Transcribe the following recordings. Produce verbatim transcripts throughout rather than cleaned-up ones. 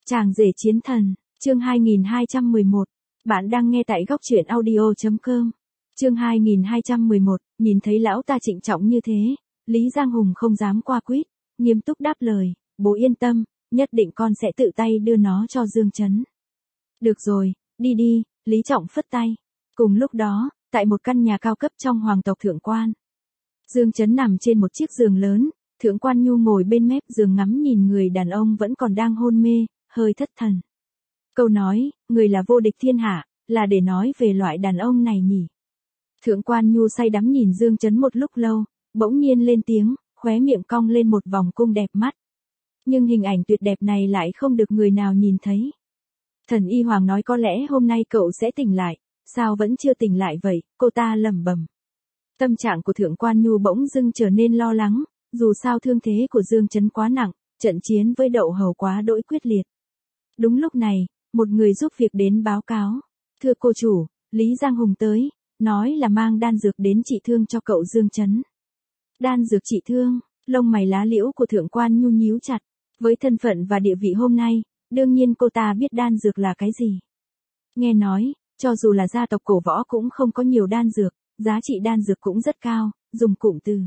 Chàng rể chiến thần, chương hai nghìn hai trăm mười một. Bạn đang nghe tại góc truyện audio chấm com. Chương hai nghìn hai trăm mười một, nhìn thấy lão ta trịnh trọng như thế, Lý Giang Hùng không dám qua quýt, nghiêm túc đáp lời, bố yên tâm, nhất định con sẽ tự tay đưa nó cho Dương Chấn. Được rồi, đi đi, Lý Trọng phất tay. Cùng lúc đó, tại một căn nhà cao cấp trong hoàng tộc Thượng Quan, Dương Chấn nằm trên một chiếc giường lớn, Thượng Quan Nhu ngồi bên mép giường ngắm nhìn người đàn ông vẫn còn đang hôn mê, hơi thất thần. Câu nói, người là vô địch thiên hạ, là để nói về loại đàn ông này nhỉ. Thượng Quan Nhu say đắm nhìn Dương Chấn một lúc lâu, bỗng nhiên lên tiếng, khóe miệng cong lên một vòng cung đẹp mắt. Nhưng hình ảnh tuyệt đẹp này lại không được người nào nhìn thấy. Thần Y Hoàng nói có lẽ hôm nay cậu sẽ tỉnh lại, sao vẫn chưa tỉnh lại vậy, cô ta lẩm bẩm. Tâm trạng của Thượng Quan Nhu bỗng dưng trở nên lo lắng, dù sao thương thế của Dương Chấn quá nặng, trận chiến với Đậu Hầu quá đỗi quyết liệt. Đúng lúc này, một người giúp việc đến báo cáo. Thưa cô chủ, Lý Giang Hùng tới, nói là mang đan dược đến trị thương cho cậu Dương Chấn. Đan dược trị thương, lông mày lá liễu của Thượng Quan Nhu nhíu chặt. Với thân phận và địa vị hôm nay, đương nhiên cô ta biết đan dược là cái gì. Nghe nói, cho dù là gia tộc cổ võ cũng không có nhiều đan dược, giá trị đan dược cũng rất cao, dùng cụm từ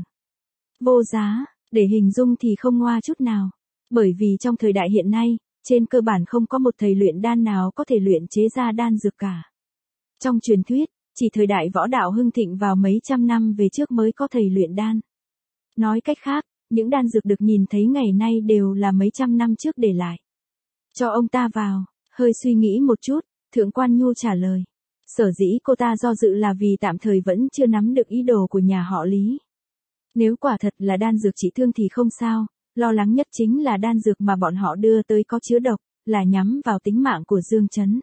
vô giá, để hình dung thì không ngoa chút nào. Bởi vì trong thời đại hiện nay, trên cơ bản không có một thầy luyện đan nào có thể luyện chế ra đan dược cả. Trong truyền thuyết, chỉ thời đại võ đạo hưng thịnh vào mấy trăm năm về trước mới có thầy luyện đan. Nói cách khác, những đan dược được nhìn thấy ngày nay đều là mấy trăm năm trước để lại. Cho ông ta vào, hơi suy nghĩ một chút, Thượng Quan Nhu trả lời. Sở dĩ cô ta do dự là vì tạm thời vẫn chưa nắm được ý đồ của nhà họ Lý. Nếu quả thật là đan dược trị thương thì không sao, lo lắng nhất chính là đan dược mà bọn họ đưa tới có chứa độc, là nhắm vào tính mạng của Dương Chấn.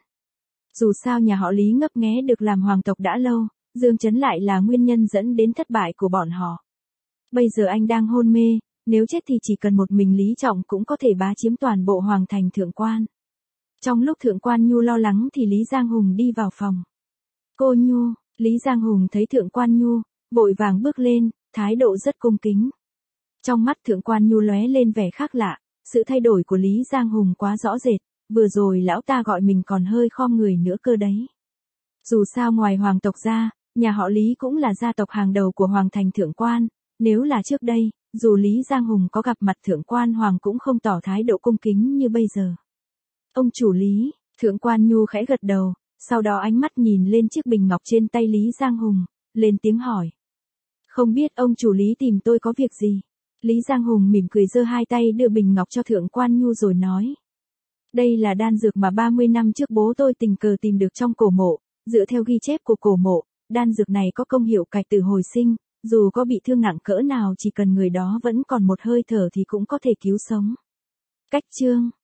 Dù sao nhà họ Lý ngấp nghé được làm hoàng tộc đã lâu, Dương Chấn lại là nguyên nhân dẫn đến thất bại của bọn họ. Bây giờ anh đang hôn mê, nếu chết thì chỉ cần một mình Lý Trọng cũng có thể bá chiếm toàn bộ hoàng thành Thượng Quan. Trong lúc Thượng Quan Nhu lo lắng thì Lý Giang Hùng đi vào phòng. Cô Nhu, Lý Giang Hùng thấy Thượng Quan Nhu, vội vàng bước lên, thái độ rất cung kính. Trong mắt Thượng Quan Nhu lóe lên vẻ khác lạ, sự thay đổi của Lý Giang Hùng quá rõ rệt, vừa rồi lão ta gọi mình còn hơi khom người nữa cơ đấy. Dù sao ngoài hoàng tộc ra, nhà họ Lý cũng là gia tộc hàng đầu của hoàng thành Thượng Quan, nếu là trước đây, dù Lý Giang Hùng có gặp mặt Thượng Quan Hoàng cũng không tỏ thái độ cung kính như bây giờ. Ông chủ Lý, Thượng Quan Nhu khẽ gật đầu, sau đó ánh mắt nhìn lên chiếc bình ngọc trên tay Lý Giang Hùng, lên tiếng hỏi. Không biết ông chủ Lý tìm tôi có việc gì? Lý Giang Hùng mỉm cười giơ hai tay đưa bình ngọc cho Thượng Quan Nhu rồi nói. Đây là đan dược mà ba mươi năm trước bố tôi tình cờ tìm được trong cổ mộ, dựa theo ghi chép của cổ mộ, đan dược này có công hiệu cải tử hồi sinh, dù có bị thương nặng cỡ nào chỉ cần người đó vẫn còn một hơi thở thì cũng có thể cứu sống. Cách chương